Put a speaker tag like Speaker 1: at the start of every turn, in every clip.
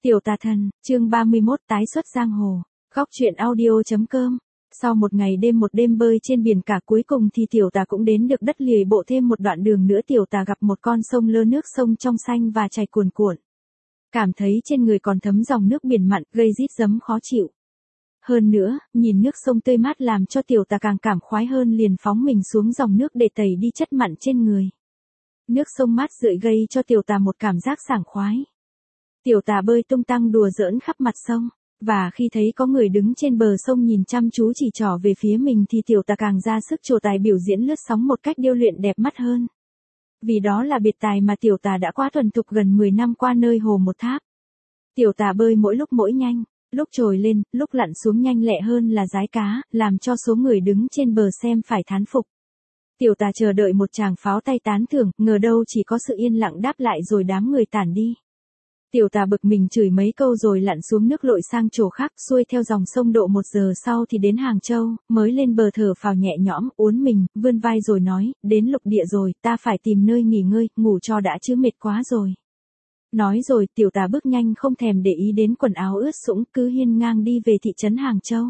Speaker 1: Tiểu tà thần, chương 31 tái xuất giang hồ. Góc truyện audio.com. Sau một ngày một đêm bơi trên biển cả cuối cùng thì tiểu tà cũng đến được đất lìa bộ thêm một đoạn đường nữa tiểu tà gặp một con sông lơ nước sông trong xanh và chảy cuồn cuộn. Cảm thấy trên người còn thấm dòng nước biển mặn gây rít rấm khó chịu. Hơn nữa, nhìn nước sông tươi mát làm cho tiểu tà càng cảm khoái hơn liền phóng mình xuống dòng nước để tẩy đi chất mặn trên người. Nước sông mát rượi gây cho tiểu tà một cảm giác sảng khoái. Tiểu tà bơi tung tăng đùa giỡn khắp mặt sông, và khi thấy có người đứng trên bờ sông nhìn chăm chú chỉ trỏ về phía mình thì tiểu tà càng ra sức trổ tài biểu diễn lướt sóng một cách điêu luyện đẹp mắt hơn. Vì đó là biệt tài mà tiểu tà đã quá thuần thục gần 10 năm qua nơi hồ một tháp. Tiểu tà bơi mỗi lúc mỗi nhanh, lúc trồi lên, lúc lặn xuống nhanh lẹ hơn là dái cá, làm cho số người đứng trên bờ xem phải thán phục. Tiểu tà chờ đợi một tràng pháo tay tán thưởng, ngờ đâu chỉ có sự yên lặng đáp lại rồi đám người tản đi. Tiểu tà bực mình chửi mấy câu rồi lặn xuống nước lội sang chỗ khác xuôi theo dòng sông độ 1 giờ sau thì đến Hàng Châu, mới lên bờ thở phào nhẹ nhõm, uốn mình, vươn vai rồi nói, đến lục địa rồi, ta phải tìm nơi nghỉ ngơi, ngủ cho đã chứ mệt quá rồi. Nói rồi tiểu tà bước nhanh không thèm để ý đến quần áo ướt sũng cứ hiên ngang đi về thị trấn Hàng Châu.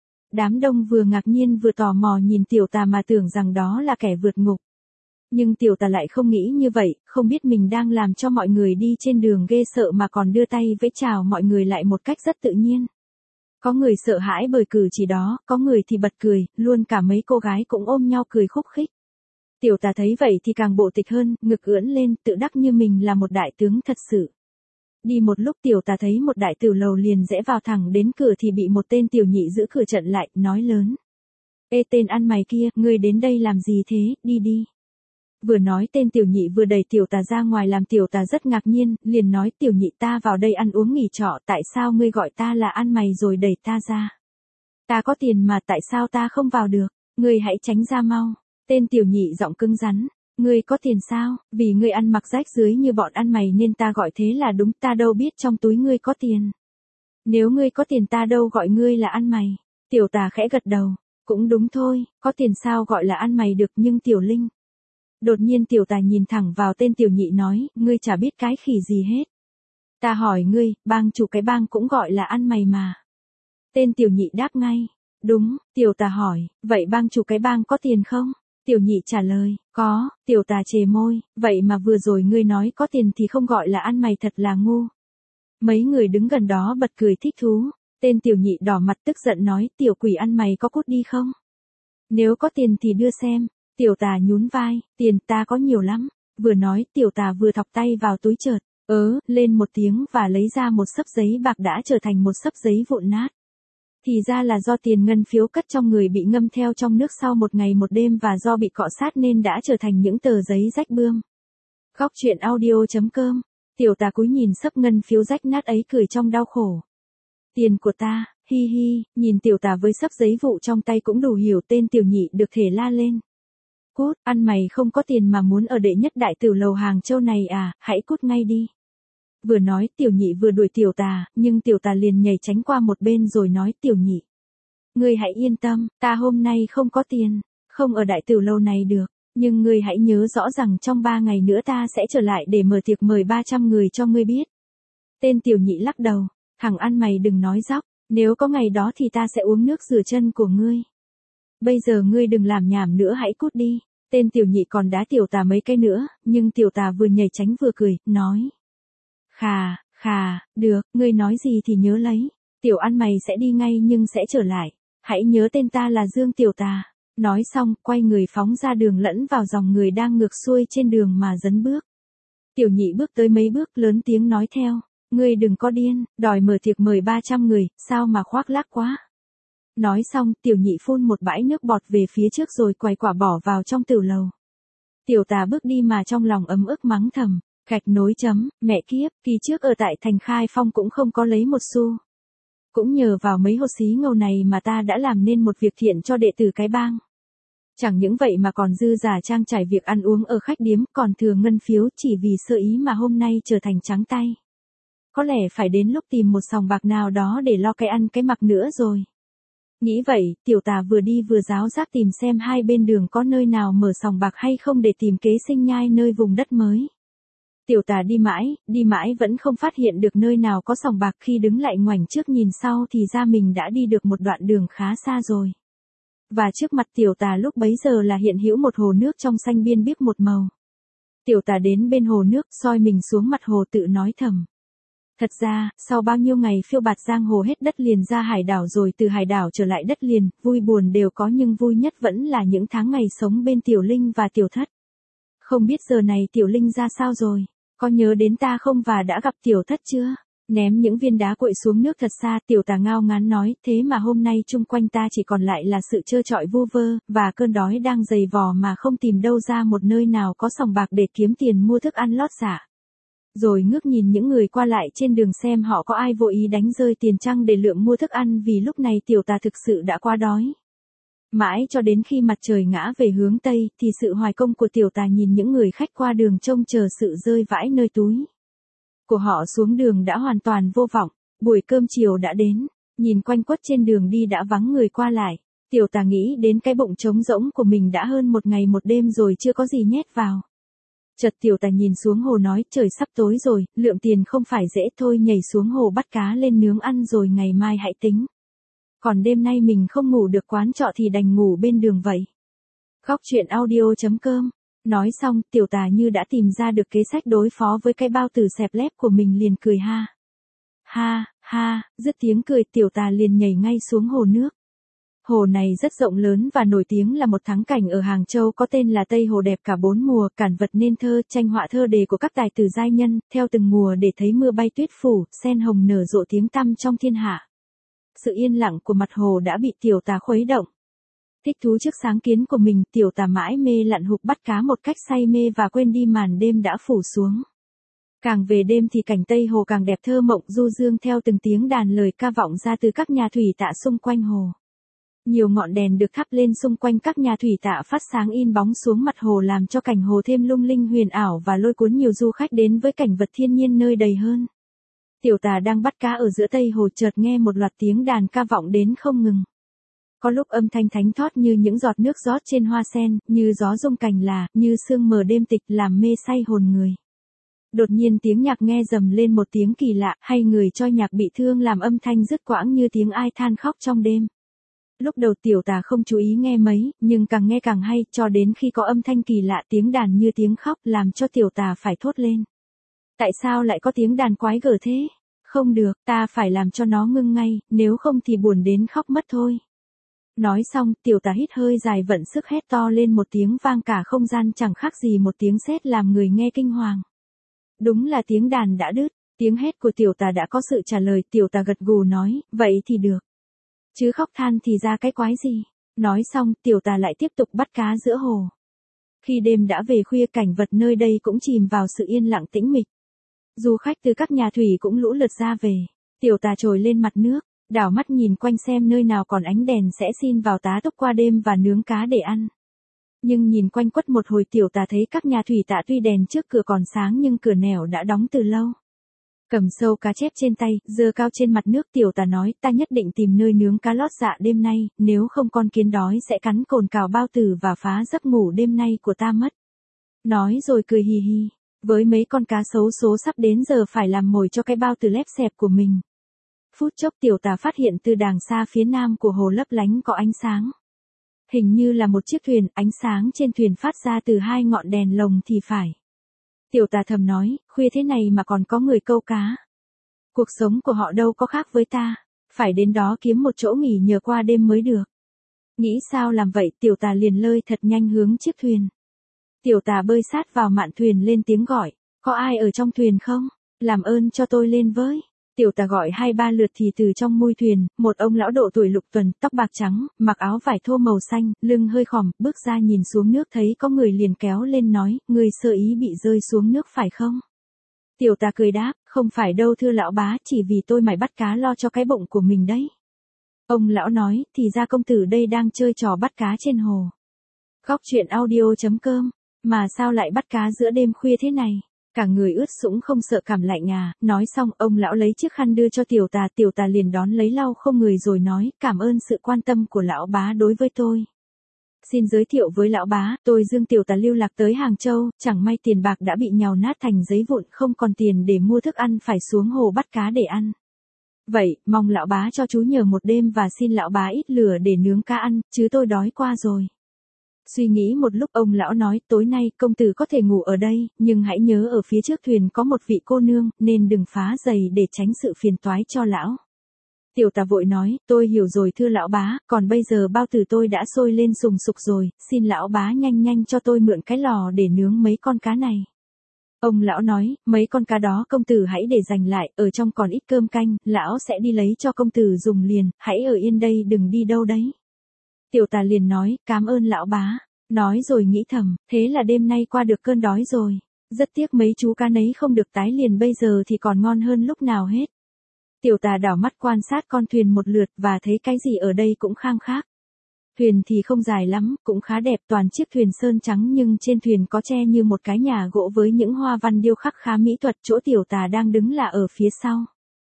Speaker 1: Đám đông vừa ngạc nhiên vừa tò mò nhìn tiểu tà mà tưởng rằng đó là kẻ vượt ngục. Nhưng tiểu tà lại không nghĩ như vậy, không biết mình đang làm cho mọi người đi trên đường ghê sợ mà còn đưa tay vẫy chào mọi người lại một cách rất tự nhiên. Có người sợ hãi bởi cử chỉ đó, có người thì bật cười, luôn cả mấy cô gái cũng ôm nhau cười khúc khích. Tiểu tà thấy vậy thì càng bộ tịch hơn, ngực ưỡn lên, tự đắc như mình là một đại tướng thật sự. Đi một lúc tiểu tà thấy một đại tiểu lầu liền rẽ vào thẳng đến cửa thì bị một tên tiểu nhị giữ cửa chặn lại, nói lớn. Ê tên ăn mày kia, ngươi đến đây làm gì thế, đi đi. Vừa nói tên tiểu nhị vừa đẩy tiểu tà ra ngoài làm tiểu tà rất ngạc nhiên, liền nói tiểu nhị ta vào đây ăn uống nghỉ trọ tại sao ngươi gọi ta là ăn mày rồi đẩy ta ra. Ta có tiền mà tại sao ta không vào được, ngươi hãy tránh ra mau. Tên tiểu nhị giọng cứng rắn, ngươi có tiền sao, vì ngươi ăn mặc rách rưới như bọn ăn mày nên ta gọi thế là đúng ta đâu biết trong túi ngươi có tiền. Nếu ngươi có tiền ta đâu gọi ngươi là ăn mày. Tiểu tà khẽ gật đầu, cũng đúng thôi, có tiền sao gọi là ăn mày được nhưng tiểu linh. Đột nhiên tiểu tà nhìn thẳng vào tên tiểu nhị nói, ngươi chả biết cái khỉ gì hết. Ta hỏi ngươi, bang chủ cái bang cũng gọi là ăn mày mà. Tên tiểu nhị đáp ngay, đúng, tiểu tà hỏi, vậy bang chủ cái bang có tiền không? Tiểu nhị trả lời, có, tiểu tà chề môi, vậy mà vừa rồi ngươi nói có tiền thì không gọi là ăn mày thật là ngu. Mấy người đứng gần đó bật cười thích thú, tên tiểu nhị đỏ mặt tức giận nói, tiểu quỷ ăn mày có cút đi không? Nếu có tiền thì đưa xem. Tiểu tà nhún vai, tiền ta có nhiều lắm. Vừa nói tiểu tà vừa thọc tay vào túi chợt, lên một tiếng và lấy ra một xấp giấy bạc đã trở thành một xấp giấy vụn nát. Thì ra là do tiền ngân phiếu cất trong người bị ngâm theo trong nước sau một ngày một đêm và do bị cọ sát nên đã trở thành những tờ giấy rách bươm. Góc truyện audio.com. Tiểu tà cúi nhìn xấp ngân phiếu rách nát ấy cười trong đau khổ. Tiền của ta, hi hi, nhìn tiểu tà với xấp giấy vụ trong tay cũng đủ hiểu tên tiểu nhị được thể la lên. Cút, ăn mày không có tiền mà muốn ở đệ nhất đại tiểu lầu Hàng Châu này à, hãy cút ngay đi. Vừa nói tiểu nhị vừa đuổi tiểu tà, nhưng tiểu tà liền nhảy tránh qua một bên rồi nói tiểu nhị. Ngươi hãy yên tâm, ta hôm nay không có tiền, không ở đại tiểu lầu này được, nhưng ngươi hãy nhớ rõ rằng trong 3 ngày nữa ta sẽ trở lại để mở tiệc mời 300 người cho ngươi biết. Tên tiểu nhị lắc đầu, thằng ăn mày đừng nói dóc, nếu có ngày đó thì ta sẽ uống nước rửa chân của ngươi. Bây giờ ngươi đừng làm nhảm nữa hãy cút đi. Tên tiểu nhị còn đá tiểu tà mấy cái nữa, nhưng tiểu tà vừa nhảy tránh vừa cười, nói. Khà, được, ngươi nói gì thì nhớ lấy. Tiểu ăn mày sẽ đi ngay nhưng sẽ trở lại. Hãy nhớ tên ta là Dương Tiểu Tà. Nói xong, quay người phóng ra đường lẫn vào dòng người đang ngược xuôi trên đường mà dấn bước. Tiểu nhị bước tới mấy bước lớn tiếng nói theo. Ngươi đừng có điên, đòi mở tiệc mời 300 người, sao mà khoác lác quá. Nói xong, tiểu nhị phun một bãi nước bọt về phía trước rồi quay quả bỏ vào trong tiểu lầu. Tiểu tà bước đi mà trong lòng ấm ức mắng thầm, gạch nối chấm, mẹ kiếp, kỳ trước ở tại thành Khai Phong cũng không có lấy một xu. Cũng nhờ vào mấy hột xí ngầu này mà ta đã làm nên một việc thiện cho đệ tử cái bang. Chẳng những vậy mà còn dư giả trang trải việc ăn uống ở khách điếm còn thừa ngân phiếu chỉ vì sơ ý mà hôm nay trở thành trắng tay. Có lẽ phải đến lúc tìm một sòng bạc nào đó để lo cái ăn cái mặc nữa rồi. Nghĩ vậy, tiểu tà vừa đi vừa ráo rác tìm xem hai bên đường có nơi nào mở sòng bạc hay không để tìm kế sinh nhai nơi vùng đất mới. Tiểu tà đi mãi vẫn không phát hiện được nơi nào có sòng bạc, khi đứng lại ngoảnh trước nhìn sau thì ra mình đã đi được một đoạn đường khá xa rồi. Và trước mặt tiểu tà lúc bấy giờ là hiện hữu một hồ nước trong xanh biên biếc một màu. Tiểu tà đến bên hồ nước, soi mình xuống mặt hồ tự nói thầm. Thật ra, sau bao nhiêu ngày phiêu bạt giang hồ hết đất liền ra hải đảo rồi từ hải đảo trở lại đất liền, vui buồn đều có nhưng vui nhất vẫn là những tháng ngày sống bên Tiểu Linh và Tiểu Thất. Không biết giờ này Tiểu Linh ra sao rồi, có nhớ đến ta không và đã gặp Tiểu Thất chưa? Ném những viên đá cuội xuống nước thật xa, tiểu tà ngao ngán nói, thế mà hôm nay chung quanh ta chỉ còn lại là sự trơ trọi vu vơ, và cơn đói đang dày vò mà không tìm đâu ra một nơi nào có sòng bạc để kiếm tiền mua thức ăn lót dạ. Rồi ngước nhìn những người qua lại trên đường xem họ có ai vô ý đánh rơi tiền chăng để lượm mua thức ăn, vì lúc này tiểu tà thực sự đã quá đói. Mãi cho đến khi mặt trời ngã về hướng Tây, thì sự hoài công của tiểu tà nhìn những người khách qua đường trông chờ sự rơi vãi nơi túi của họ xuống đường đã hoàn toàn vô vọng. Buổi cơm chiều đã đến, nhìn quanh quất trên đường đi đã vắng người qua lại. Tiểu tà nghĩ đến cái bụng trống rỗng của mình đã hơn một ngày một đêm rồi chưa có gì nhét vào. Chợt tiểu tà nhìn xuống hồ nói, trời sắp tối rồi, lượm tiền không phải dễ, thôi nhảy xuống hồ bắt cá lên nướng ăn rồi ngày mai hãy tính. Còn đêm nay mình không ngủ được quán trọ thì đành ngủ bên đường vậy. Góc truyện audio.com. Nói xong, tiểu tà như đã tìm ra được kế sách đối phó với cái bao tử xẹp lép của mình, liền cười ha. Ha, ha, dứt tiếng cười tiểu tà liền nhảy ngay xuống hồ nước. Hồ này rất rộng lớn và nổi tiếng là một thắng cảnh ở Hàng Châu, có tên là Tây Hồ, đẹp cả bốn mùa, cản vật nên thơ, tranh họa thơ đề của các tài tử giai nhân, theo từng mùa để thấy mưa bay tuyết phủ, sen hồng nở rộ tiếng tăm trong thiên hạ. Sự yên lặng của mặt hồ đã bị tiểu tà khuấy động. Thích thú trước sáng kiến của mình, tiểu tà mãi mê lặn hụp bắt cá một cách say mê và quên đi màn đêm đã phủ xuống. Càng về đêm thì cảnh Tây Hồ càng đẹp thơ mộng du dương theo từng tiếng đàn lời ca vọng ra từ các nhà thủy tạ xung quanh hồ. Nhiều ngọn đèn được thắp lên xung quanh các nhà thủy tạ phát sáng in bóng xuống mặt hồ, làm cho cảnh hồ thêm lung linh huyền ảo và lôi cuốn nhiều du khách đến với cảnh vật thiên nhiên nơi đầy hơn. Tiểu tà đang bắt cá ở giữa Tây Hồ, chợt nghe một loạt tiếng đàn ca vọng đến không ngừng. Có lúc âm thanh thánh thót như những giọt nước rót trên hoa sen, như gió rung cành là, như sương mờ đêm tịch làm mê say hồn người. Đột nhiên tiếng nhạc nghe dầm lên một tiếng kỳ lạ, hay người cho nhạc bị thương làm âm thanh dứt quãng như tiếng ai than khóc trong đêm. Lúc đầu tiểu tà không chú ý nghe mấy, nhưng càng nghe càng hay, cho đến khi có âm thanh kỳ lạ, tiếng đàn như tiếng khóc, làm cho tiểu tà phải thốt lên. Tại sao lại có tiếng đàn quái gở thế? Không được, ta phải làm cho nó ngưng ngay, nếu không thì buồn đến khóc mất thôi. Nói xong, tiểu tà hít hơi dài, vận sức hét to lên một tiếng vang cả không gian, chẳng khác gì một tiếng sét làm người nghe kinh hoàng. Đúng là tiếng đàn đã đứt, tiếng hét của tiểu tà đã có sự trả lời, tiểu tà gật gù nói, vậy thì được. Chứ khóc than thì ra cái quái gì. Nói xong, tiểu tà lại tiếp tục bắt cá giữa hồ. Khi đêm đã về khuya, cảnh vật nơi đây cũng chìm vào sự yên lặng tĩnh mịch. Du khách từ các nhà thủy cũng lũ lượt ra về. Tiểu tà trồi lên mặt nước, đảo mắt nhìn quanh xem nơi nào còn ánh đèn sẽ xin vào tá túc qua đêm và nướng cá để ăn. Nhưng nhìn quanh quất một hồi, tiểu tà thấy các nhà thủy tạ tuy đèn trước cửa còn sáng nhưng cửa nẻo đã đóng từ lâu. Cầm sâu cá chép trên tay, giơ cao trên mặt nước, tiểu tà nói, ta nhất định tìm nơi nướng cá lót dạ đêm nay, nếu không con kiến đói sẽ cắn cồn cào bao tử và phá giấc ngủ đêm nay của ta mất. Nói rồi cười hì hì, với mấy con cá xấu số sắp đến giờ phải làm mồi cho cái bao tử lép xẹp của mình. Phút chốc tiểu tà phát hiện từ đàng xa phía nam của hồ lấp lánh có ánh sáng. Hình như là một chiếc thuyền, ánh sáng trên thuyền phát ra từ hai ngọn đèn lồng thì phải. Tiểu tà thầm nói, khuya thế này mà còn có người câu cá. Cuộc sống của họ đâu có khác với ta, phải đến đó kiếm một chỗ nghỉ nhờ qua đêm mới được. Nghĩ sao làm vậy, tiểu tà liền lơi thật nhanh hướng chiếc thuyền. Tiểu tà bơi sát vào mạn thuyền lên tiếng gọi, có ai ở trong thuyền không? Làm ơn cho tôi lên với. Tiểu tà gọi 2-3 lượt thì từ trong mui thuyền, một ông lão độ tuổi lục tuần, tóc bạc trắng, mặc áo vải thô màu xanh, lưng hơi khòm, bước ra nhìn xuống nước thấy có người liền kéo lên nói, người sơ ý bị rơi xuống nước phải không? Tiểu tà cười đáp, không phải đâu thưa lão bá, chỉ vì tôi mải bắt cá lo cho cái bụng của mình đấy. Ông lão nói, thì ra công tử đây đang chơi trò bắt cá trên hồ. Góc truyện audio.com, mà sao lại bắt cá giữa đêm khuya thế này? Cả người ướt sũng không sợ cảm lạnh à? Nói xong, ông lão lấy chiếc khăn đưa cho tiểu tà liền đón lấy lau không người rồi nói, cảm ơn sự quan tâm của lão bá đối với tôi. Xin giới thiệu với lão bá, tôi Dương Tiểu Tà lưu lạc tới Hàng Châu, chẳng may tiền bạc đã bị nhào nát thành giấy vụn, không còn tiền để mua thức ăn, phải xuống hồ bắt cá để ăn. Vậy, mong lão bá cho chú nhờ một đêm và xin lão bá ít lửa để nướng cá ăn, chứ tôi đói qua rồi. Suy nghĩ một lúc ông lão nói, tối nay công tử có thể ngủ ở đây, nhưng hãy nhớ ở phía trước thuyền có một vị cô nương, nên đừng phá giày để tránh sự phiền toái cho lão. Tiểu Tà vội nói, tôi hiểu rồi thưa lão bá, còn bây giờ bao tử tôi đã sôi lên sùng sục rồi, xin lão bá nhanh nhanh cho tôi mượn cái lò để nướng mấy con cá này. Ông lão nói, mấy con cá đó công tử hãy để dành lại, ở trong còn ít cơm canh, lão sẽ đi lấy cho công tử dùng liền, hãy ở yên đây đừng đi đâu đấy. Tiểu Tà liền nói, cảm ơn lão bá. Nói rồi nghĩ thầm, thế là đêm nay qua được cơn đói rồi. Rất tiếc mấy chú cá nấy không được tái liền bây giờ thì còn ngon hơn lúc nào hết. Tiểu Tà đảo mắt quan sát con thuyền một lượt và thấy cái gì ở đây cũng khang khác. Thuyền thì không dài lắm, cũng khá đẹp, toàn chiếc thuyền sơn trắng nhưng trên thuyền có tre như một cái nhà gỗ với những hoa văn điêu khắc khá mỹ thuật, chỗ Tiểu Tà đang đứng là ở phía sau.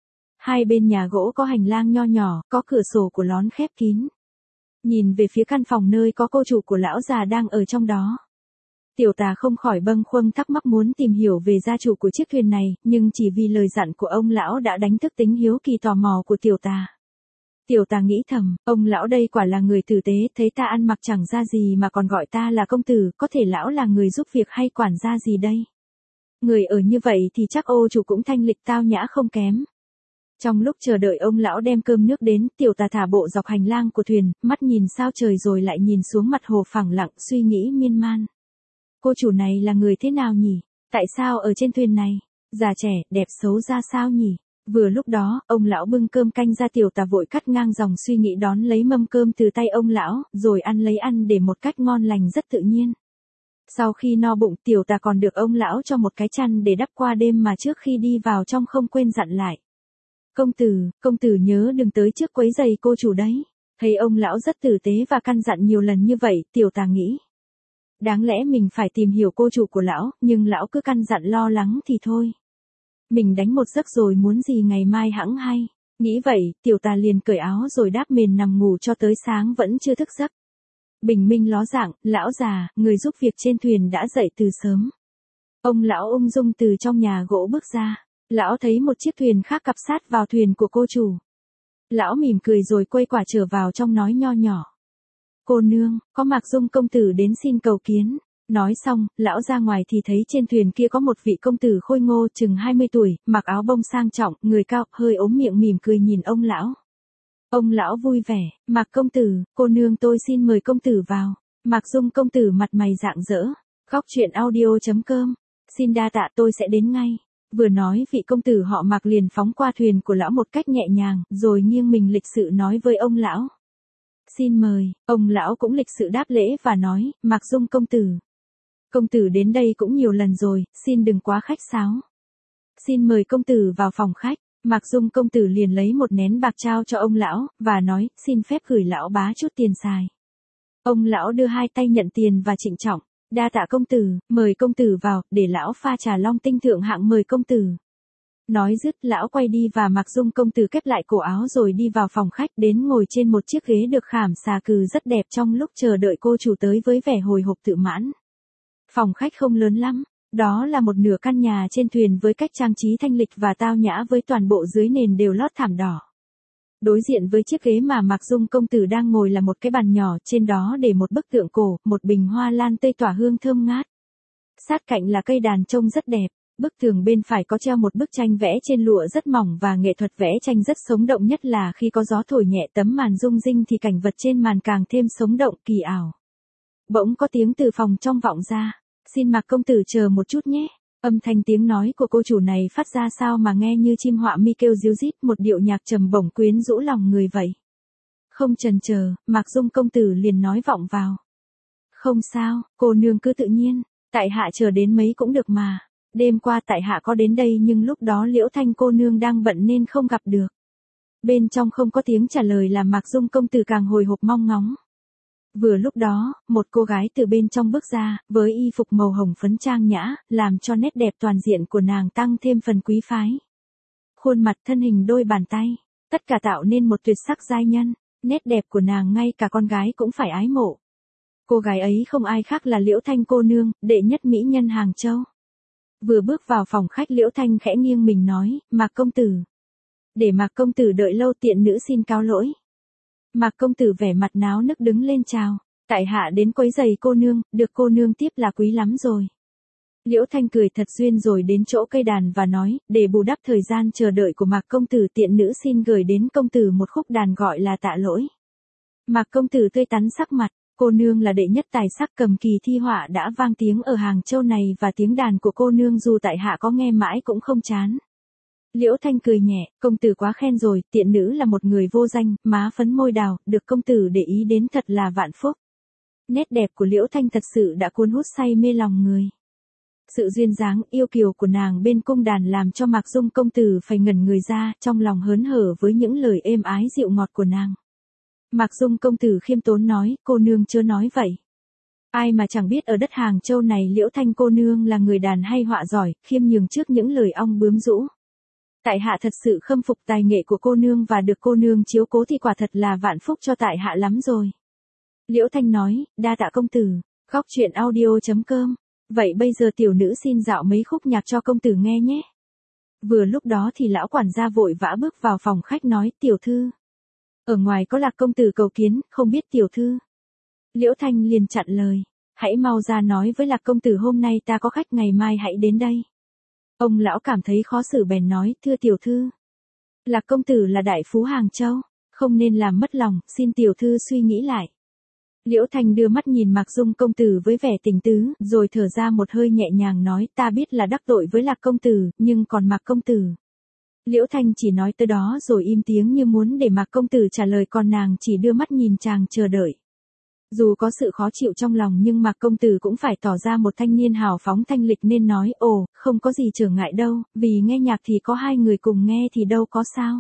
Speaker 1: Hai bên nhà gỗ có hành lang nho nhỏ, có cửa sổ của lón khép kín. Nhìn về phía căn phòng nơi có cô chủ của lão già đang ở trong đó. Tiểu Tà không khỏi bâng khuâng thắc mắc muốn tìm hiểu về gia chủ của chiếc thuyền này, nhưng chỉ vì lời dặn của ông lão đã đánh thức tính hiếu kỳ tò mò của Tiểu Tà. Tiểu Tà nghĩ thầm, ông lão đây quả là người tử tế, thấy ta ăn mặc chẳng ra gì mà còn gọi ta là công tử, có thể lão là người giúp việc hay quản gia gì đây? Người ở như vậy thì chắc ô chủ cũng thanh lịch tao nhã không kém. Trong lúc chờ đợi ông lão đem cơm nước đến, Tiểu Tà thả bộ dọc hành lang của thuyền, mắt nhìn sao trời rồi lại nhìn xuống mặt hồ phẳng lặng, suy nghĩ miên man. Cô chủ này là người thế nào nhỉ? Tại sao ở trên thuyền này? Già trẻ, đẹp xấu ra sao nhỉ? Vừa lúc đó, ông lão bưng cơm canh ra. Tiểu Tà vội cắt ngang dòng suy nghĩ đón lấy mâm cơm từ tay ông lão, rồi ăn để một cách ngon lành rất tự nhiên. Sau khi no bụng, Tiểu Tà còn được ông lão cho một cái chăn để đắp qua đêm mà trước khi đi vào trong không quên dặn lại. Công tử nhớ đừng tới trước quấy giày cô chủ đấy. Thấy ông lão rất tử tế và căn dặn nhiều lần như vậy, Tiểu Tà nghĩ. Đáng lẽ mình phải tìm hiểu cô chủ của lão, nhưng lão cứ căn dặn lo lắng thì thôi. Mình đánh một giấc rồi muốn gì ngày mai hẵng hay. Nghĩ vậy, Tiểu Tà liền cởi áo rồi đáp mền nằm ngủ cho tới sáng vẫn chưa thức giấc. Bình minh ló dạng, lão già, người giúp việc trên thuyền đã dậy từ sớm. Ông lão ung dung từ trong nhà gỗ bước ra. Lão thấy một chiếc thuyền khác cặp sát vào thuyền của cô chủ. Lão mỉm cười rồi quay quả trở vào trong nói nho nhỏ. Cô nương, có Mạc Dung công tử đến xin cầu kiến. Nói xong, lão ra ngoài thì thấy trên thuyền kia có một vị công tử khôi ngô chừng 20 tuổi, mặc áo bông sang trọng, người cao, hơi ốm miệng mỉm cười nhìn ông lão. Ông lão vui vẻ, Mạc công tử, cô nương tôi xin mời công tử vào. Mạc Dung công tử mặt mày rạng rỡ. Góc truyện audio.com. Xin đa tạ tôi sẽ đến ngay. Vừa nói vị công tử họ Mạc liền phóng qua thuyền của lão một cách nhẹ nhàng, rồi nghiêng mình lịch sự nói với ông lão. Xin mời, ông lão cũng lịch sự đáp lễ và nói, Mạc Dung công tử. Công tử đến đây cũng nhiều lần rồi, xin đừng quá khách sáo. Xin mời công tử vào phòng khách. Mạc Dung công tử liền lấy một nén bạc trao cho ông lão, và nói, xin phép gửi lão bá chút tiền xài. Ông lão đưa hai tay nhận tiền và trịnh trọng. Đa tạ công tử, mời công tử vào, để lão pha trà long tinh thượng hạng mời công tử. Nói dứt, lão quay đi và Mạc Dung công tử kép lại cổ áo rồi đi vào phòng khách đến ngồi trên một chiếc ghế được khảm xà cừ rất đẹp trong lúc chờ đợi cô chủ tới với vẻ hồi hộp tự mãn. Phòng khách không lớn lắm, đó là một nửa căn nhà trên thuyền với cách trang trí thanh lịch và tao nhã với toàn bộ dưới nền đều lót thảm đỏ. Đối diện với chiếc ghế mà Mạc Dung công tử đang ngồi là một cái bàn nhỏ, trên đó để một bức tượng cổ, một bình hoa lan tây tỏa hương thơm ngát. Sát cạnh là cây đàn trông rất đẹp, bức tường bên phải có treo một bức tranh vẽ trên lụa rất mỏng và nghệ thuật vẽ tranh rất sống động, nhất là khi có gió thổi nhẹ tấm màn rung rinh thì cảnh vật trên màn càng thêm sống động kỳ ảo. Bỗng có tiếng từ phòng trong vọng ra, xin Mạc công tử chờ một chút nhé. Âm thanh tiếng nói của cô chủ này phát ra sao mà nghe như chim họa mi kêu ríu rít, một điệu nhạc trầm bổng quyến rũ lòng người vậy. Không chần chờ, Mạc Dung công tử liền nói vọng vào. Không sao, cô nương cứ tự nhiên, tại hạ chờ đến mấy cũng được mà. Đêm qua tại hạ có đến đây nhưng lúc đó Liễu Thanh cô nương đang bận nên không gặp được. Bên trong không có tiếng trả lời làm Mạc Dung công tử càng hồi hộp mong ngóng. Vừa lúc đó, một cô gái từ bên trong bước ra, với y phục màu hồng phấn trang nhã, làm cho nét đẹp toàn diện của nàng tăng thêm phần quý phái. Khuôn mặt, thân hình, đôi bàn tay, tất cả tạo nên một tuyệt sắc giai nhân, nét đẹp của nàng ngay cả con gái cũng phải ái mộ. Cô gái ấy không ai khác là Liễu Thanh cô nương, đệ nhất mỹ nhân Hàng Châu. Vừa bước vào phòng khách Liễu Thanh khẽ nghiêng mình nói, Mạc công tử. Để Mạc công tử đợi lâu tiện nữ xin cáo lỗi. Mạc công tử vẻ mặt náo nức đứng lên chào. Tại hạ đến quấy giày cô nương, được cô nương tiếp là quý lắm rồi. Liễu Thanh cười thật duyên rồi đến chỗ cây đàn và nói, để bù đắp thời gian chờ đợi của Mạc công tử tiện nữ xin gửi đến công tử một khúc đàn gọi là Tạ Lỗi. Mạc công tử tươi tắn sắc mặt, cô nương là đệ nhất tài sắc cầm kỳ thi họa đã vang tiếng ở Hàng Châu này và tiếng đàn của cô nương dù tại hạ có nghe mãi cũng không chán. Liễu Thanh cười nhẹ, công tử quá khen rồi, tiện nữ là một người vô danh, má phấn môi đào, được công tử để ý đến thật là vạn phúc. Nét đẹp của Liễu Thanh thật sự đã cuốn hút say mê lòng người. Sự duyên dáng yêu kiều của nàng bên cung đàn làm cho Mạc Dung công tử phải ngẩn người ra, trong lòng hớn hở với những lời êm ái dịu ngọt của nàng. Mạc Dung công tử khiêm tốn nói, cô nương chưa nói vậy. Ai mà chẳng biết ở đất Hàng Châu này Liễu Thanh cô nương là người đàn hay họa giỏi, khiêm nhường trước những lời ong bướm rũ. Tại hạ thật sự khâm phục tài nghệ của cô nương và được cô nương chiếu cố thì quả thật là vạn phúc cho tại hạ lắm rồi. Liễu Thanh nói, đa tạ công tử. Góc truyện audio.com. Vậy bây giờ tiểu nữ xin dạo mấy khúc nhạc cho công tử nghe nhé. Vừa lúc đó thì lão quản gia vội vã bước vào phòng khách nói, tiểu thư. Ở ngoài có Lạc công tử cầu kiến, không biết tiểu thư. Liễu Thanh liền chặn lời, hãy mau ra nói với Lạc công tử hôm nay ta có khách ngày mai hãy đến đây. Ông lão cảm thấy khó xử bèn nói, thưa tiểu thư. Lạc công tử là đại phú Hàng Châu, không nên làm mất lòng, xin tiểu thư suy nghĩ lại. Liễu Thanh đưa mắt nhìn Mạc Dung công tử với vẻ tình tứ, rồi thở ra một hơi nhẹ nhàng nói, ta biết là đắc tội với Lạc công tử, nhưng còn Mạc công tử. Liễu Thanh chỉ nói tới đó rồi im tiếng như muốn để Mạc công tử trả lời, còn nàng chỉ đưa mắt nhìn chàng chờ đợi. Dù có sự khó chịu trong lòng nhưng Mạc công tử cũng phải tỏ ra một thanh niên hào phóng thanh lịch nên nói, ồ, không có gì trở ngại đâu, vì nghe nhạc thì có hai người cùng nghe thì đâu có sao.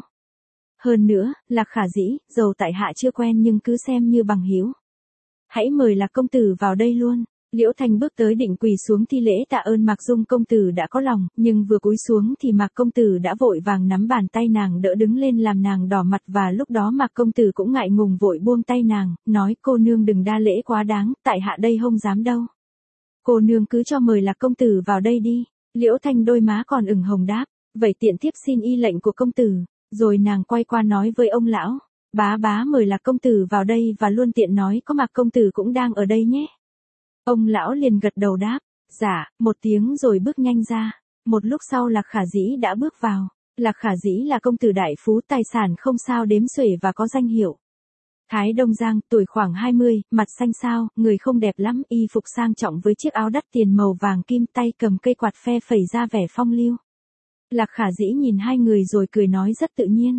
Speaker 1: Hơn nữa, Lạc khả dĩ, dầu tại hạ chưa quen nhưng cứ xem như bằng hữu. Hãy mời Lạc công tử vào đây luôn. Liễu Thanh bước tới định quỳ xuống thi lễ tạ ơn Mạc Dung công tử đã có lòng, nhưng vừa cúi xuống thì Mạc công tử đã vội vàng nắm bàn tay nàng đỡ đứng lên làm nàng đỏ mặt, và lúc đó Mạc công tử cũng ngại ngùng vội buông tay nàng, nói cô nương đừng đa lễ quá đáng, tại hạ đây không dám đâu. Cô nương cứ cho mời Lạc công tử vào đây đi. Liễu Thanh đôi má còn ửng hồng đáp, vậy tiện tiếp xin y lệnh của công tử, rồi nàng quay qua nói với ông lão, bá mời Lạc công tử vào đây và luôn tiện nói có Mạc công tử cũng đang ở đây nhé. Ông lão liền gật đầu đáp, dạ, một tiếng rồi bước nhanh ra. Một lúc sau Lạc khả dĩ đã bước vào. Lạc khả dĩ là công tử đại phú, tài sản không sao đếm xuể và có danh hiệu. Thái Đông Giang, tuổi khoảng 20, mặt xanh xao, người không đẹp lắm, y phục sang trọng với chiếc áo đắt tiền màu vàng kim, tay cầm cây quạt phe phẩy ra vẻ phong lưu. Lạc khả dĩ nhìn hai người rồi cười nói rất tự nhiên.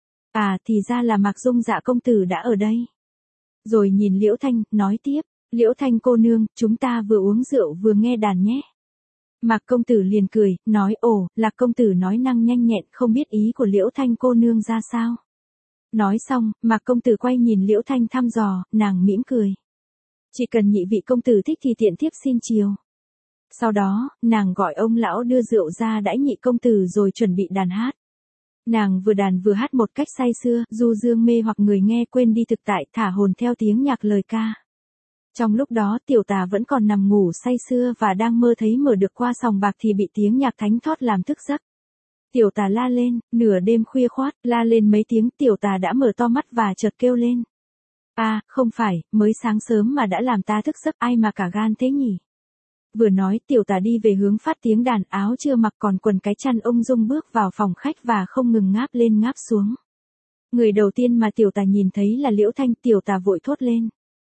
Speaker 1: À, thì ra là Mạc Dung dạ công tử đã ở đây. Rồi nhìn Liễu Thanh, nói tiếp. Liễu Thanh cô nương, chúng ta vừa uống rượu vừa nghe đàn nhé. Mạc công tử liền cười, nói ồ, Lạc công tử nói năng nhanh nhẹn, không biết ý của Liễu Thanh cô nương ra sao. Nói xong, Mạc công tử quay nhìn Liễu Thanh thăm dò, nàng mỉm cười. Chỉ cần nhị vị công tử thích thì tiện tiếp xin chiều. Sau đó, nàng gọi ông lão đưa rượu ra đãi nhị công tử rồi chuẩn bị đàn hát. Nàng vừa đàn vừa hát một cách say sưa, du dương mê hoặc người nghe quên đi thực tại, thả hồn theo tiếng nhạc lời ca. Trong lúc đó tiểu tà vẫn còn nằm ngủ say sưa và đang mơ thấy mở được qua sòng bạc thì bị tiếng nhạc thánh thót làm thức giấc. Tiểu tà la lên, nửa đêm khuya khoát, la lên mấy tiếng tiểu tà đã mở to mắt và chợt kêu lên. À, không phải, mới sáng sớm mà đã làm ta thức giấc, ai mà cả gan thế nhỉ? Vừa nói tiểu tà đi về hướng phát tiếng đàn, áo chưa mặc còn quần cái chăn ung dung bước vào phòng khách và không ngừng ngáp lên ngáp xuống. Người đầu tiên mà tiểu tà nhìn thấy là Liễu Thanh, tiểu tà vội thốt lên.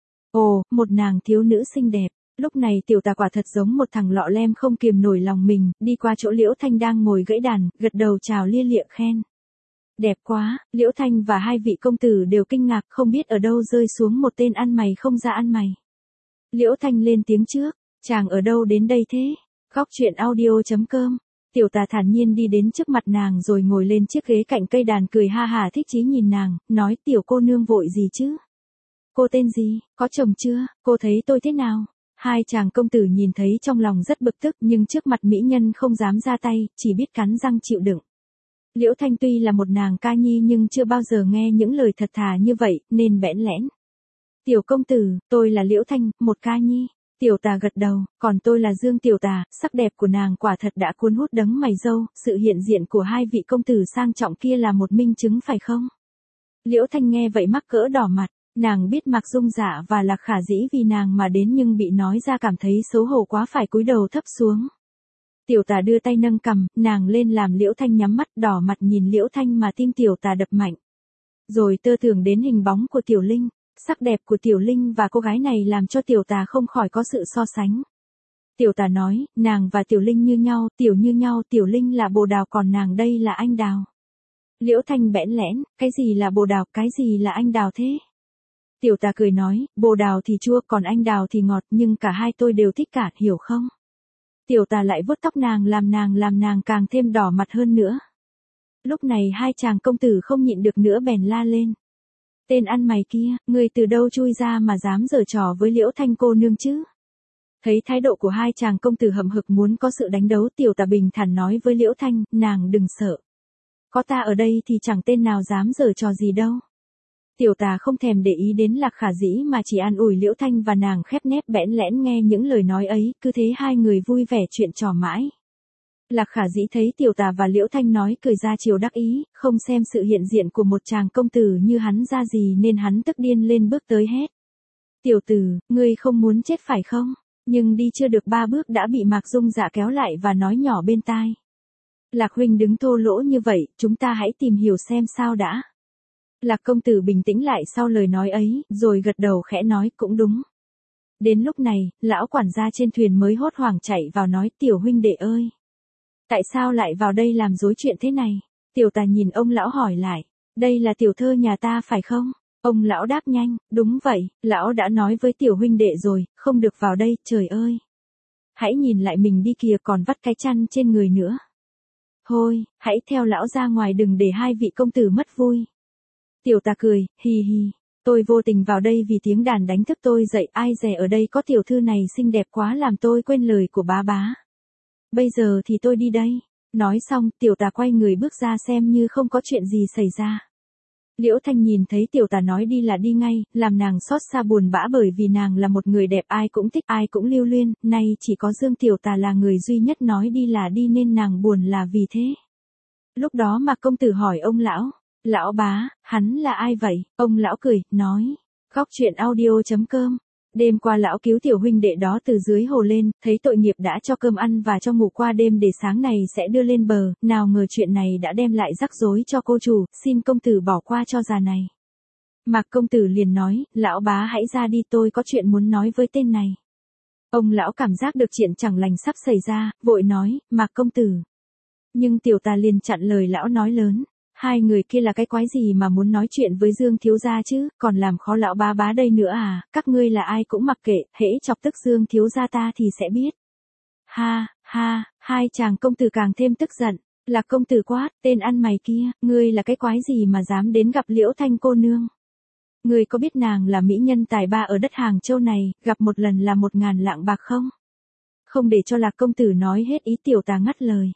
Speaker 1: Ồ, một nàng thiếu nữ xinh đẹp. Lúc này tiểu tà quả thật giống một thằng lọ lem không kiềm nổi lòng mình, đi qua chỗ Liễu Thanh đang ngồi gãy đàn, gật đầu chào lia lịa khen. Đẹp quá, Liễu Thanh và hai vị công tử đều kinh ngạc, không biết ở đâu rơi xuống một tên ăn mày không ra ăn mày. Liễu Thanh lên tiếng trước, chàng ở đâu đến đây thế? Góc truyện audio.com. Tiểu tà thản nhiên đi đến trước mặt nàng rồi ngồi lên chiếc ghế cạnh cây đàn cười ha hả thích chí nhìn nàng, nói tiểu cô nương vội gì chứ? Cô tên gì, có chồng chưa, cô thấy tôi thế nào? Hai chàng công tử nhìn thấy trong lòng rất bực tức nhưng trước mặt mỹ nhân không dám ra tay, chỉ biết cắn răng chịu đựng. Liễu Thanh tuy là một nàng ca nhi nhưng chưa bao giờ nghe những lời thật thà như vậy, nên bẽn lẽn. Tiểu công tử, tôi là Liễu Thanh, một ca nhi. Tiểu tà gật đầu, còn tôi là Dương Tiểu Tà, sắc đẹp của nàng quả thật đã cuốn hút đấng mày râu, sự hiện diện của hai vị công tử sang trọng kia là một minh chứng phải không? Liễu Thanh nghe vậy mắc cỡ đỏ mặt, nàng biết Mạc Dung Dạ và Lạc Khả Dĩ vì nàng mà đến nhưng bị nói ra cảm thấy xấu hổ quá phải cúi đầu thấp xuống. Tiểu tà đưa tay nâng cằm, nàng lên làm Liễu Thanh nhắm mắt đỏ mặt nhìn Liễu Thanh mà tim Tiểu tà đập mạnh. Rồi tơ tưởng đến hình bóng của Tiểu Linh, sắc đẹp của Tiểu Linh và cô gái này làm cho Tiểu tà không khỏi có sự so sánh. Tiểu tà nói, nàng và Tiểu Linh như nhau, Tiểu Linh là bồ đào còn nàng đây là anh đào. Liễu Thanh bẽn lẽn, cái gì là bồ đào, cái gì là anh đào thế? Tiểu tà cười nói, bồ đào thì chua còn anh đào thì ngọt nhưng cả hai tôi đều thích cả, hiểu không? Tiểu tà lại vuốt tóc nàng làm nàng càng thêm đỏ mặt hơn nữa. Lúc này hai chàng công tử không nhịn được nữa bèn la lên. Tên ăn mày kia, ngươi từ đâu chui ra mà dám giở trò với Liễu Thanh cô nương chứ? Thấy thái độ của hai chàng công tử hậm hực muốn có sự đánh đấu, Tiểu tà bình thản nói với Liễu Thanh, nàng đừng sợ. Có ta ở đây thì chẳng tên nào dám giở trò gì đâu. Tiểu tà không thèm để ý đến Lạc Khả Dĩ mà chỉ an ủi Liễu Thanh và nàng khép nép bẽn lẽn nghe những lời nói ấy, cứ thế hai người vui vẻ chuyện trò mãi. Lạc Khả Dĩ thấy Tiểu tà và Liễu Thanh nói cười ra chiều đắc ý, không xem sự hiện diện của một chàng công tử như hắn ra gì nên hắn tức điên lên bước tới hét. Tiểu tử, ngươi không muốn chết phải không? Nhưng đi chưa được 3 bước đã bị Mạc Dung Dạ kéo lại và nói nhỏ bên tai. Lạc huynh đứng thô lỗ như vậy, chúng ta hãy tìm hiểu xem sao đã. Lạc công tử bình tĩnh lại sau lời nói ấy, rồi gật đầu khẽ nói cũng đúng. Đến lúc này, lão quản gia trên thuyền mới hốt hoảng chạy vào nói tiểu huynh đệ ơi. Tại sao lại vào đây làm rối chuyện thế này? Tiểu tà nhìn ông lão hỏi lại, đây là tiểu thơ nhà ta phải không? Ông lão đáp nhanh, đúng vậy, lão đã nói với tiểu huynh đệ rồi, không được vào đây, trời ơi. Hãy nhìn lại mình đi kìa còn vắt cái chăn trên người nữa. Thôi, hãy theo lão ra ngoài đừng để hai vị công tử mất vui. Tiểu tà cười, hì hì, tôi vô tình vào đây vì tiếng đàn đánh thức tôi dậy, ai dè ở đây có tiểu thư này xinh đẹp quá làm tôi quên lời của bá bá. Bây giờ thì tôi đi đây. Nói xong, tiểu tà quay người bước ra xem như không có chuyện gì xảy ra. Liễu Thanh nhìn thấy tiểu tà nói đi là đi ngay, làm nàng xót xa buồn bã bởi vì nàng là một người đẹp ai cũng thích ai cũng lưu luyên, nay chỉ có Dương Tiểu Tà là người duy nhất nói đi là đi nên nàng buồn là vì thế. Lúc đó mà công tử hỏi ông lão, lão bá, hắn là ai vậy? Ông lão cười, nói, Góc truyện audio.com. Đêm qua lão cứu tiểu huynh đệ đó từ dưới hồ lên, thấy tội nghiệp đã cho cơm ăn và cho ngủ qua đêm để sáng này sẽ đưa lên bờ, nào ngờ chuyện này đã đem lại rắc rối cho cô chủ, xin công tử bỏ qua cho già này. Mạc công tử liền nói, lão bá hãy ra đi tôi có chuyện muốn nói với tên này. Ông lão cảm giác được chuyện chẳng lành sắp xảy ra, vội nói, Mạc công tử. Nhưng tiểu tà liền chặn lời lão nói lớn. Hai người kia là cái quái gì mà muốn nói chuyện với Dương thiếu gia chứ, còn làm khó lão bá bá đây nữa à, các ngươi là ai cũng mặc kệ, hễ chọc tức Dương thiếu gia ta thì sẽ biết. Ha, ha, hai chàng công tử càng thêm tức giận, là công tử quát, tên ăn mày kia, ngươi là cái quái gì mà dám đến gặp Liễu Thanh cô nương. Ngươi có biết nàng là mỹ nhân tài ba ở đất Hàng Châu này, gặp một lần là 1000 lạng bạc không? Không để cho Lạc công tử nói hết ý tiểu tà ngắt lời.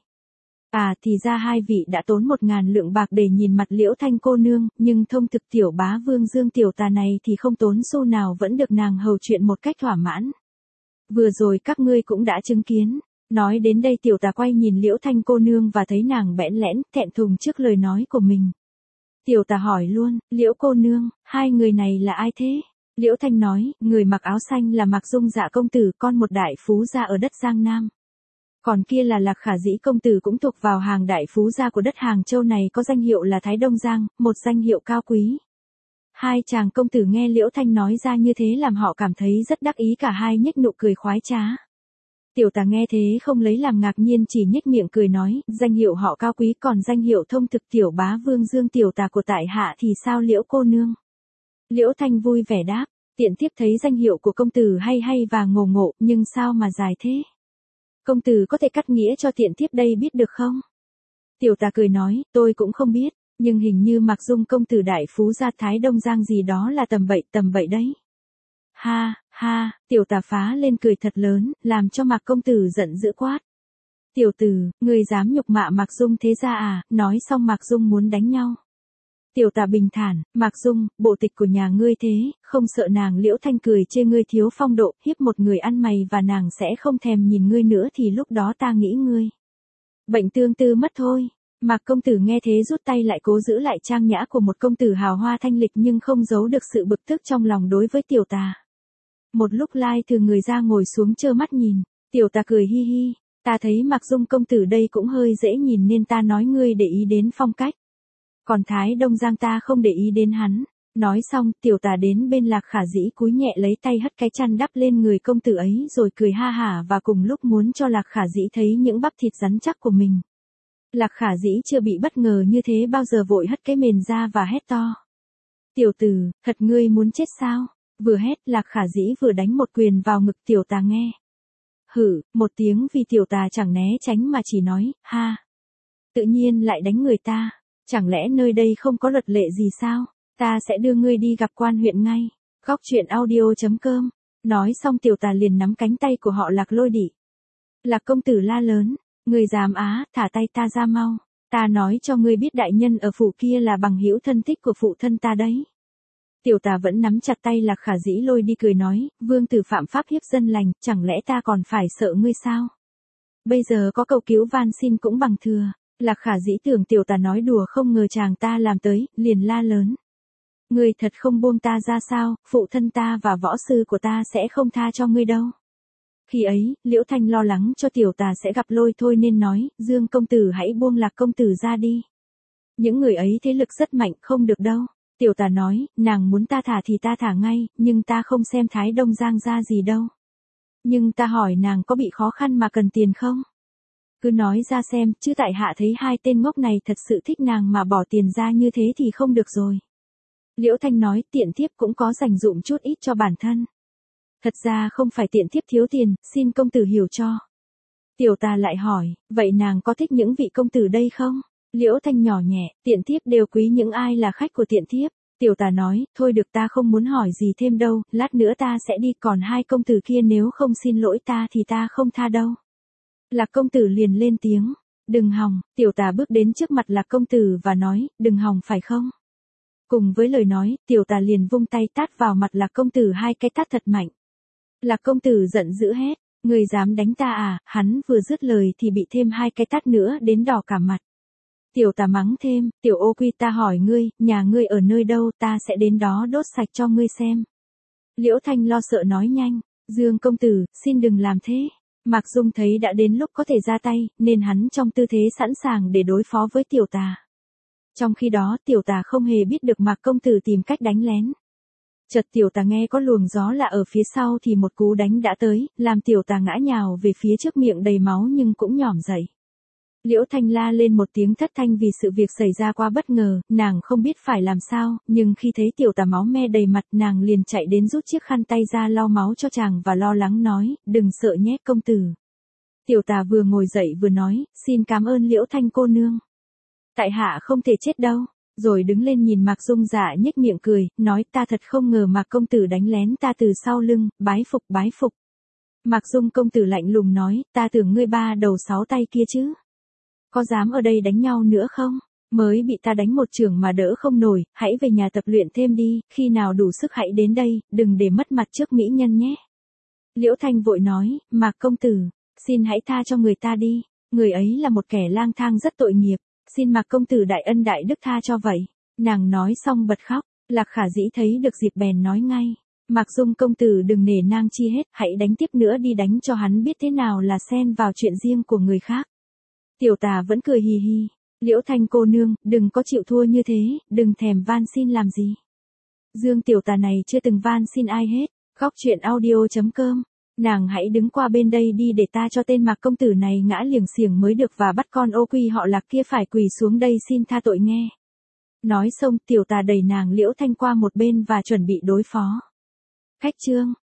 Speaker 1: À thì ra hai vị đã tốn 1000 lượng bạc để nhìn mặt Liễu Thanh cô nương, nhưng thông thực tiểu bá vương Dương Tiểu Tà này thì không tốn xu nào vẫn được nàng hầu chuyện một cách thỏa mãn. Vừa rồi các ngươi cũng đã chứng kiến. Nói đến đây tiểu tà quay nhìn Liễu Thanh cô nương và thấy nàng bẽn lẽn, thẹn thùng trước lời nói của mình. Tiểu tà hỏi luôn, Liễu cô nương, hai người này là ai thế? Liễu Thanh nói, người mặc áo xanh là Mạc Dung Dạ công tử, con một đại phú gia ở đất Giang Nam. Còn kia là Lạc Khả Dĩ công tử cũng thuộc vào hàng đại phú gia của đất Hàng Châu này có danh hiệu là Thái Đông Giang, một danh hiệu cao quý. Hai chàng công tử nghe Liễu Thanh nói ra như thế làm họ cảm thấy rất đắc ý cả hai nhếch nụ cười khoái trá. Tiểu tà nghe thế không lấy làm ngạc nhiên chỉ nhếch miệng cười nói, danh hiệu họ cao quý còn danh hiệu thông thực tiểu bá vương Dương Tiểu Tà của tại hạ thì sao Liễu cô nương? Liễu Thanh vui vẻ đáp, tiện tiếp thấy danh hiệu của công tử hay và ngộ ngộ nhưng sao mà dài thế? Công tử có thể cắt nghĩa cho tiện thiếp đây biết được không? Tiểu tà cười nói, tôi cũng không biết, nhưng hình như Mạc Dung công tử đại phú gia Thái Đông Giang gì đó là tầm bậy đấy. Ha, ha, tiểu tà phá lên cười thật lớn, làm cho Mạc công tử giận dữ quát. Tiểu tử, ngươi dám nhục mạ Mạc Dung thế gia à, nói xong Mạc Dung muốn đánh nhau. Tiểu tà bình thản, Mạc Dung, bộ tịch của nhà ngươi thế, không sợ nàng Liễu Thanh cười chê ngươi thiếu phong độ, hiếp một người ăn mày và nàng sẽ không thèm nhìn ngươi nữa thì lúc đó ta nghĩ ngươi bệnh tương tư mất thôi. Mạc công tử nghe thế rút tay lại cố giữ lại trang nhã của một công tử hào hoa thanh lịch nhưng không giấu được sự bực tức trong lòng đối với tiểu tà. Một lúc Lai Thường người ra ngồi xuống trơ mắt nhìn, tiểu tà cười hi hi, ta thấy Mạc Dung công tử đây cũng hơi dễ nhìn nên ta nói ngươi để ý đến phong cách. Còn Thái Đông Giang ta không để ý đến hắn. Nói xong, tiểu tà đến bên Lạc Khả Dĩ cúi nhẹ lấy tay hất cái chăn đắp lên người công tử ấy rồi cười ha hả và cùng lúc muốn cho Lạc Khả Dĩ thấy những bắp thịt rắn chắc của mình. Lạc Khả Dĩ chưa bị bất ngờ như thế bao giờ vội hất cái mền ra và hét to. Tiểu tử, thật ngươi muốn chết sao? Vừa hét Lạc Khả Dĩ vừa đánh một quyền vào ngực tiểu tà nghe. Hử, một tiếng vì tiểu tà chẳng né tránh mà chỉ nói, ha. Tự nhiên lại đánh người ta, chẳng lẽ nơi đây không có luật lệ gì sao? Ta sẽ đưa ngươi đi gặp quan huyện ngay. Góc truyện audio.com. Nói xong tiểu tà liền nắm cánh tay của họ Lạc Lôi Đỉ. Lạc công tử la lớn, ngươi dám á, thả tay ta ra mau. Ta nói cho ngươi biết đại nhân ở phủ kia là bằng hữu thân thích của phụ thân ta đấy. Tiểu tà vẫn nắm chặt tay Lạc Khả Dĩ Lôi đi cười nói, vương tử phạm pháp hiếp dân lành, chẳng lẽ ta còn phải sợ ngươi sao? Bây giờ có cầu cứu van xin cũng bằng thừa. Lạc Khả Dĩ tưởng tiểu tà nói đùa không ngờ chàng ta làm tới, liền la lớn. Ngươi thật không buông ta ra sao, phụ thân ta và võ sư của ta sẽ không tha cho ngươi đâu. Khi ấy, Liễu Thanh lo lắng cho tiểu tà sẽ gặp lôi thôi nên nói, Dương công tử hãy buông Lạc công tử ra đi. Những người ấy thế lực rất mạnh không được đâu. Tiểu tà nói, nàng muốn ta thả thì ta thả ngay, nhưng ta không xem Thái Đông Giang ra gì đâu. Nhưng ta hỏi nàng có bị khó khăn mà cần tiền không? Cứ nói ra xem, chứ tại hạ thấy hai tên ngốc này thật sự thích nàng mà bỏ tiền ra như thế thì không được rồi. Liễu Thanh nói, tiện thiếp cũng có dành dụm chút ít cho bản thân. Thật ra không phải tiện thiếp thiếu tiền, xin công tử hiểu cho. Tiểu tà lại hỏi, vậy nàng có thích những vị công tử đây không? Liễu Thanh nhỏ nhẹ, tiện thiếp đều quý những ai là khách của tiện thiếp. Tiểu tà nói, thôi được ta không muốn hỏi gì thêm đâu, lát nữa ta sẽ đi, còn hai công tử kia nếu không xin lỗi ta thì ta không tha đâu. Lạc công tử liền lên tiếng, đừng hòng, tiểu tà bước đến trước mặt Lạc công tử và nói, đừng hòng phải không? Cùng với lời nói, tiểu tà liền vung tay tát vào mặt Lạc công tử hai cái tát thật mạnh. Lạc công tử giận dữ hét, ngươi dám đánh ta à? Hắn vừa dứt lời thì bị thêm hai cái tát nữa đến đỏ cả mặt. Tiểu tà mắng thêm, tiểu ô quy ta hỏi ngươi, nhà ngươi ở nơi đâu, ta sẽ đến đó đốt sạch cho ngươi xem. Liễu Thanh lo sợ nói nhanh, Dương công tử, xin đừng làm thế. Mạc Dung thấy đã đến lúc có thể ra tay, nên hắn trong tư thế sẵn sàng để đối phó với tiểu tà. Trong khi đó tiểu tà không hề biết được Mạc công tử tìm cách đánh lén. Chợt tiểu tà nghe có luồng gió lạ ở phía sau thì một cú đánh đã tới, làm tiểu tà ngã nhào về phía trước miệng đầy máu nhưng cũng nhỏm dậy. Liễu Thanh la lên một tiếng thất thanh vì sự việc xảy ra quá bất ngờ, nàng không biết phải làm sao, nhưng khi thấy tiểu tà máu me đầy mặt nàng liền chạy đến rút chiếc khăn tay ra lau máu cho chàng và lo lắng nói, đừng sợ nhé công tử. Tiểu tà vừa ngồi dậy vừa nói, xin cảm ơn Liễu Thanh cô nương. Tại hạ không thể chết đâu, rồi đứng lên nhìn Mạc Dung dạ nhếch miệng cười, nói ta thật không ngờ Mạc công tử đánh lén ta từ sau lưng, bái phục bái phục. Mạc Dung công tử lạnh lùng nói, ta tưởng ngươi ba đầu sáu tay kia chứ. Có dám ở đây đánh nhau nữa không? Mới bị ta đánh một chưởng mà đỡ không nổi, hãy về nhà tập luyện thêm đi, khi nào đủ sức hãy đến đây, đừng để mất mặt trước mỹ nhân nhé. Liễu Thanh vội nói, Mạc công tử, xin hãy tha cho người ta đi, người ấy là một kẻ lang thang rất tội nghiệp, xin Mạc công tử đại ân đại đức tha cho vậy. Nàng nói xong bật khóc, Lạc Khả Dĩ thấy được dịp bèn nói ngay, Mạc Dung công tử đừng nể nang chi hết, hãy đánh tiếp nữa đi, đánh cho hắn biết thế nào là xen vào chuyện riêng của người khác. Tiểu tà vẫn cười hì hì, Liễu Thanh cô nương, đừng có chịu thua như thế, đừng thèm van xin làm gì. Dương tiểu tà này chưa từng van xin ai hết, góc truyện audio.com, nàng hãy đứng qua bên đây đi để ta cho tên Mạc công tử này ngã liềng xiềng mới được và bắt con ô quy họ Lạc kia phải quỳ xuống đây xin tha tội nghe. Nói xong tiểu tà đẩy nàng Liễu Thanh qua một bên và chuẩn bị đối phó. Khách trương.